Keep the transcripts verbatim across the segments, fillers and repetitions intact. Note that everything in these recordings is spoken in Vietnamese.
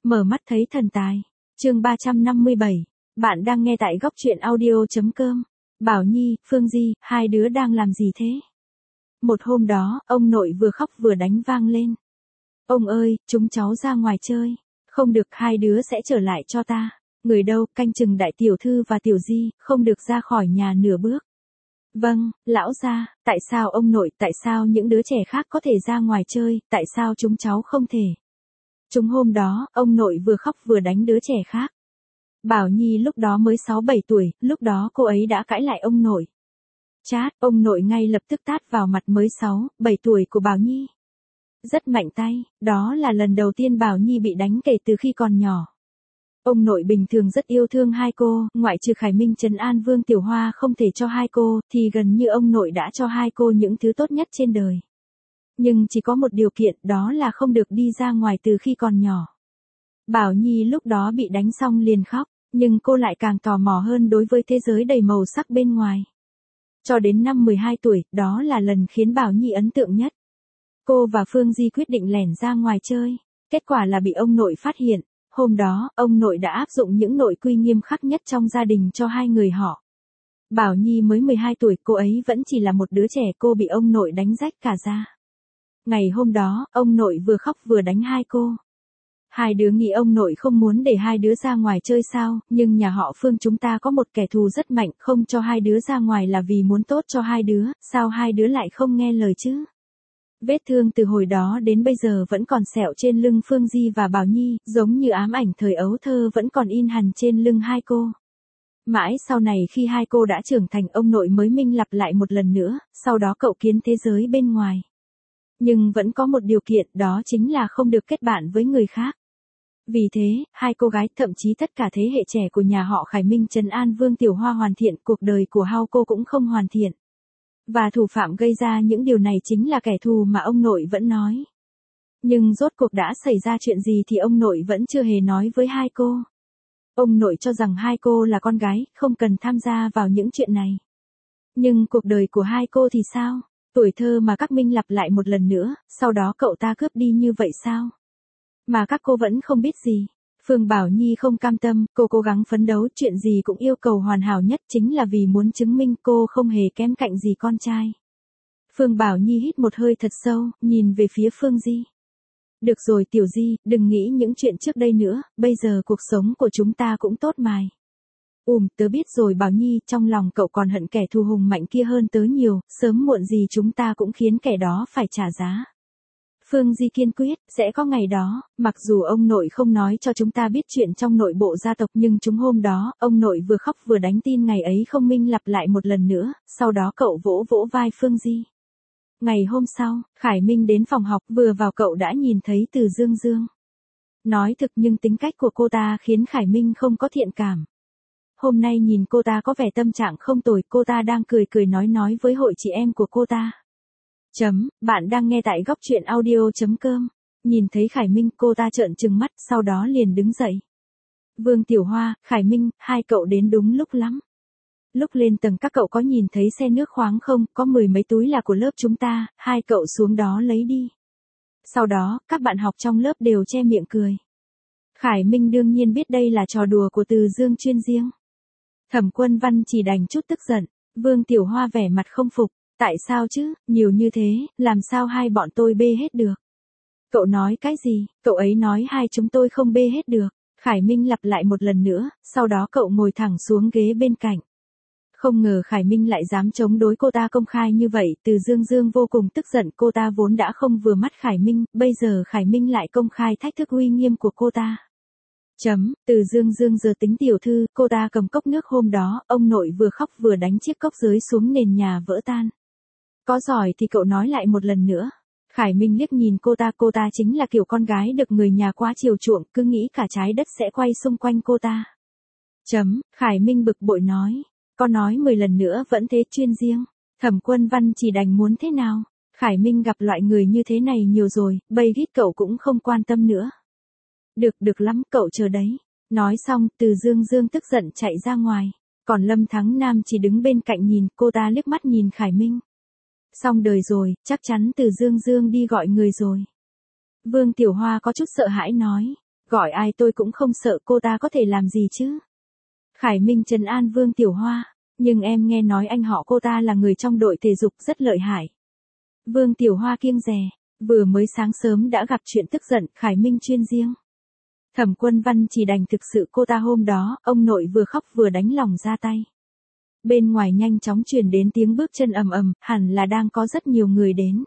Mở mắt thấy thần tài. Chương ba trăm năm mươi bảy. Bạn đang nghe tại góc truyện audio chấm com. Bảo Nhi, Phương Di, hai đứa đang làm gì thế? Một hôm đó, ông nội vừa khóc vừa đánh vang lên. Ông ơi, chúng cháu ra ngoài chơi. Không được, hai đứa sẽ trở lại cho ta. Người đâu, canh chừng đại tiểu thư và tiểu di, không được ra khỏi nhà nửa bước. Vâng, lão gia, tại sao ông nội, tại sao những đứa trẻ khác có thể ra ngoài chơi, tại sao chúng cháu không thể? Chúng hôm đó, ông nội vừa khóc vừa đánh đứa trẻ khác. Bảo Nhi lúc đó mới sáu bảy tuổi, lúc đó cô ấy đã cãi lại ông nội. Chát, ông nội ngay lập tức tát vào mặt mới sáu, bảy tuổi của Bảo Nhi. Rất mạnh tay, đó là lần đầu tiên Bảo Nhi bị đánh kể từ khi còn nhỏ. Ông nội bình thường rất yêu thương hai cô, ngoại trừ Khải Minh trấn an Vương Tiểu Hoa không thể cho hai cô, thì gần như ông nội đã cho hai cô những thứ tốt nhất trên đời. Nhưng chỉ có một điều kiện, đó là không được đi ra ngoài từ khi còn nhỏ. Bảo Nhi lúc đó bị đánh xong liền khóc, nhưng cô lại càng tò mò hơn đối với thế giới đầy màu sắc bên ngoài. Cho đến năm mười hai tuổi, đó là lần khiến Bảo Nhi ấn tượng nhất. Cô và Phương Di quyết định lẻn ra ngoài chơi. Kết quả là bị ông nội phát hiện. Hôm đó, ông nội đã áp dụng những nội quy nghiêm khắc nhất trong gia đình cho hai người họ. Bảo Nhi mới mười hai tuổi, cô ấy vẫn chỉ là một đứa trẻ, cô bị ông nội đánh rách cả da. Ngày hôm đó, ông nội vừa khóc vừa đánh hai cô. Hai đứa nghĩ ông nội không muốn để hai đứa ra ngoài chơi sao, nhưng nhà họ Phương chúng ta có một kẻ thù rất mạnh, không cho hai đứa ra ngoài là vì muốn tốt cho hai đứa, sao hai đứa lại không nghe lời chứ? Vết thương từ hồi đó đến bây giờ vẫn còn sẹo trên lưng Phương Di và Bảo Nhi, giống như ám ảnh thời ấu thơ vẫn còn in hằn trên lưng hai cô. Mãi sau này khi hai cô đã trưởng thành, ông nội mới minh lặp lại một lần nữa, sau đó cậu kiến thế giới bên ngoài. Nhưng vẫn có một điều kiện, đó chính là không được kết bạn với người khác. Vì thế, hai cô gái, thậm chí tất cả thế hệ trẻ của nhà họ Khải Minh trấn an Vương Tiểu Hoa hoàn thiện, cuộc đời của hai cô cũng không hoàn thiện. Và thủ phạm gây ra những điều này chính là kẻ thù mà ông nội vẫn nói. Nhưng rốt cuộc đã xảy ra chuyện gì thì ông nội vẫn chưa hề nói với hai cô. Ông nội cho rằng hai cô là con gái, không cần tham gia vào những chuyện này. Nhưng cuộc đời của hai cô thì sao? Tuổi thơ mà các Minh lặp lại một lần nữa, sau đó cậu ta cướp đi như vậy sao? Mà các cô vẫn không biết gì. Phương Bảo Nhi không cam tâm, cô cố gắng phấn đấu, chuyện gì cũng yêu cầu hoàn hảo nhất, chính là vì muốn chứng minh cô không hề kém cạnh gì con trai. Phương Bảo Nhi hít một hơi thật sâu, nhìn về phía Phương Di. Được rồi Tiểu Di, đừng nghĩ những chuyện trước đây nữa, bây giờ cuộc sống của chúng ta cũng tốt mài. Ùm, tớ biết rồi Bảo Nhi, trong lòng cậu còn hận kẻ thù hùng mạnh kia hơn tớ nhiều, sớm muộn gì chúng ta cũng khiến kẻ đó phải trả giá. Phương Di kiên quyết, sẽ có ngày đó, mặc dù ông nội không nói cho chúng ta biết chuyện trong nội bộ gia tộc, nhưng chúng hôm đó, ông nội vừa khóc vừa đánh, tin ngày ấy không minh lặp lại một lần nữa, sau đó cậu vỗ vỗ vai Phương Di. Ngày hôm sau, Khải Minh đến phòng học, vừa vào cậu đã nhìn thấy Từ Dương Dương. Nói thực nhưng tính cách của cô ta khiến Khải Minh không có thiện cảm. Hôm nay nhìn cô ta có vẻ tâm trạng không tồi, cô ta đang cười cười nói nói với hội chị em của cô ta. Chấm, bạn đang nghe tại góc truyện audio chấm com. Nhìn thấy Khải Minh, cô ta trợn trừng mắt, sau đó liền đứng dậy. Vương Tiểu Hoa, Khải Minh, hai cậu đến đúng lúc lắm. Lúc lên tầng các cậu có nhìn thấy xe nước khoáng không, có mười mấy túi là của lớp chúng ta, hai cậu xuống đó lấy đi. Sau đó, các bạn học trong lớp đều che miệng cười. Khải Minh đương nhiên biết đây là trò đùa của Từ Dương chuyên riêng. Thẩm Quân Văn chỉ đành chút tức giận, Vương Tiểu Hoa vẻ mặt không phục. Tại sao chứ, nhiều như thế, làm sao hai bọn tôi bê hết được? Cậu nói cái gì? Cậu ấy nói hai chúng tôi không bê hết được. Khải Minh lặp lại một lần nữa, sau đó cậu ngồi thẳng xuống ghế bên cạnh. Không ngờ Khải Minh lại dám chống đối cô ta công khai như vậy, Từ Dương Dương vô cùng tức giận, cô ta vốn đã không vừa mắt Khải Minh, bây giờ Khải Minh lại công khai thách thức uy nghiêm của cô ta. Chấm, Từ Dương Dương giờ tính tiểu thư, cô ta cầm cốc nước hôm đó, ông nội vừa khóc vừa đánh chiếc cốc dưới xuống nền nhà vỡ tan. Có giỏi thì cậu nói lại một lần nữa. Khải Minh liếc nhìn cô ta, cô ta chính là kiểu con gái được người nhà quá chiều chuộng, cứ nghĩ cả trái đất sẽ quay xung quanh cô ta. Chấm, Khải Minh bực bội nói. Có nói mười lần nữa vẫn thế, chuyên riêng. Thẩm Quân Văn chỉ đành muốn thế nào. Khải Minh gặp loại người như thế này nhiều rồi, bây gít cậu cũng không quan tâm nữa. Được, được lắm, cậu chờ đấy. Nói xong, Từ Dương Dương tức giận chạy ra ngoài. Còn Lâm Thắng Nam chỉ đứng bên cạnh nhìn, cô ta liếc mắt nhìn Khải Minh. Xong đời rồi, chắc chắn Từ Dương Dương đi gọi người rồi. Vương Tiểu Hoa có chút sợ hãi nói. Gọi ai tôi cũng không sợ, cô ta có thể làm gì chứ. Khải Minh trấn an Vương Tiểu Hoa, nhưng em nghe nói anh họ cô ta là người trong đội thể dục rất lợi hại. Vương Tiểu Hoa kiêng dè, vừa mới sáng sớm đã gặp chuyện tức giận, Khải Minh chuyên riêng. Thẩm Quân Văn chỉ đành thực sự cô ta hôm đó, ông nội vừa khóc vừa đánh lòng ra tay. Bên ngoài nhanh chóng truyền đến tiếng bước chân ầm ầm, hẳn là đang có rất nhiều người đến.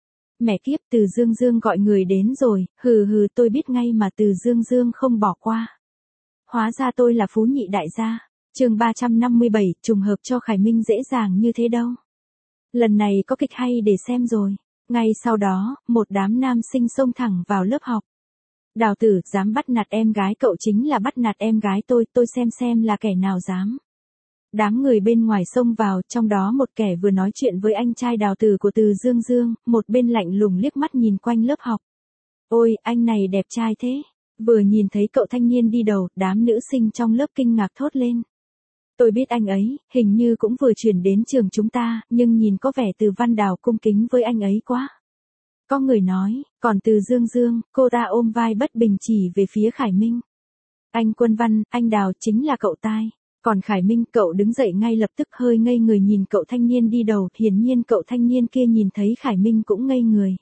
Mẹ kiếp, Từ Dương Dương gọi người đến rồi, hừ hừ, tôi biết ngay mà, Từ Dương Dương không bỏ qua. Hóa ra tôi là phú nhị đại gia. Chương ba trăm năm mươi bảy, trùng hợp cho Khải Minh dễ dàng như thế đâu. Lần này có kịch hay để xem rồi. Ngay sau đó, một đám nam sinh xông thẳng vào lớp học. Đào tử, dám bắt nạt em gái cậu chính là bắt nạt em gái tôi, tôi xem xem là kẻ nào dám. Đám người bên ngoài xông vào, trong đó một kẻ vừa nói chuyện với anh trai Đào tử của Từ Dương Dương, một bên lạnh lùng liếc mắt nhìn quanh lớp học. Ôi, anh này đẹp trai thế. Vừa nhìn thấy cậu thanh niên đi đầu, đám nữ sinh trong lớp kinh ngạc thốt lên. Tôi biết anh ấy, hình như cũng vừa chuyển đến trường chúng ta, nhưng nhìn có vẻ Từ Văn Đào cung kính với anh ấy quá. Có người nói, còn Từ Dương Dương, cô ta ôm vai bất bình chỉ về phía Khải Minh. Anh Quân Văn, anh Đào chính là cậu tai. Còn Khải Minh, cậu đứng dậy ngay lập tức hơi ngây người nhìn cậu thanh niên đi đầu, hiển nhiên cậu thanh niên kia nhìn thấy Khải Minh cũng ngây người.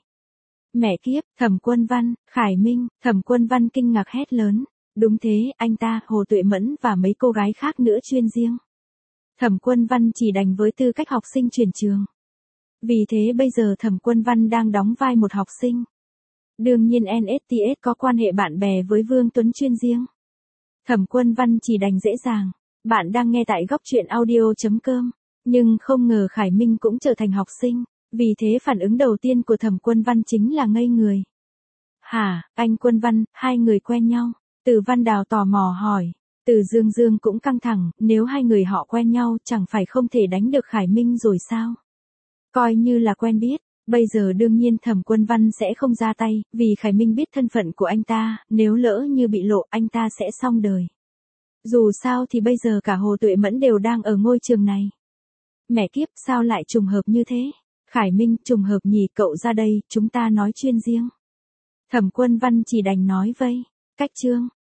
Mẹ kiếp, Thẩm Quân Văn, Khải Minh, Thẩm Quân Văn kinh ngạc hét lớn. Đúng thế, anh ta, Hồ Tuệ Mẫn và mấy cô gái khác nữa chuyên riêng. Thẩm Quân Văn chỉ đành với tư cách học sinh chuyển trường. Vì thế bây giờ Thẩm Quân Văn đang đóng vai một học sinh. Đương nhiên en ét tê ét có quan hệ bạn bè với Vương Tuấn chuyên riêng. Thẩm Quân Văn chỉ đành dễ dàng. Bạn đang nghe tại góc truyện audio chấm com. Nhưng không ngờ Khải Minh cũng trở thành học sinh. Vì thế phản ứng đầu tiên của Thẩm Quân Văn chính là ngây người. Hả, anh Quân Văn, hai người quen nhau? Từ Văn Đào tò mò hỏi. Từ Dương Dương cũng căng thẳng, nếu hai người họ quen nhau chẳng phải không thể đánh được Khải Minh rồi sao? Coi như là quen biết, bây giờ đương nhiên Thẩm Quân Văn sẽ không ra tay, vì Khải Minh biết thân phận của anh ta, nếu lỡ như bị lộ anh ta sẽ xong đời. Dù sao thì bây giờ cả Hồ Tuệ Mẫn đều đang ở ngôi trường này. Mẹ kiếp, sao lại trùng hợp như thế? Khải Minh, trùng hợp nhỉ, cậu ra đây, chúng ta nói chuyên riêng. Thẩm Quân Văn chỉ đành nói vây. Cách chương.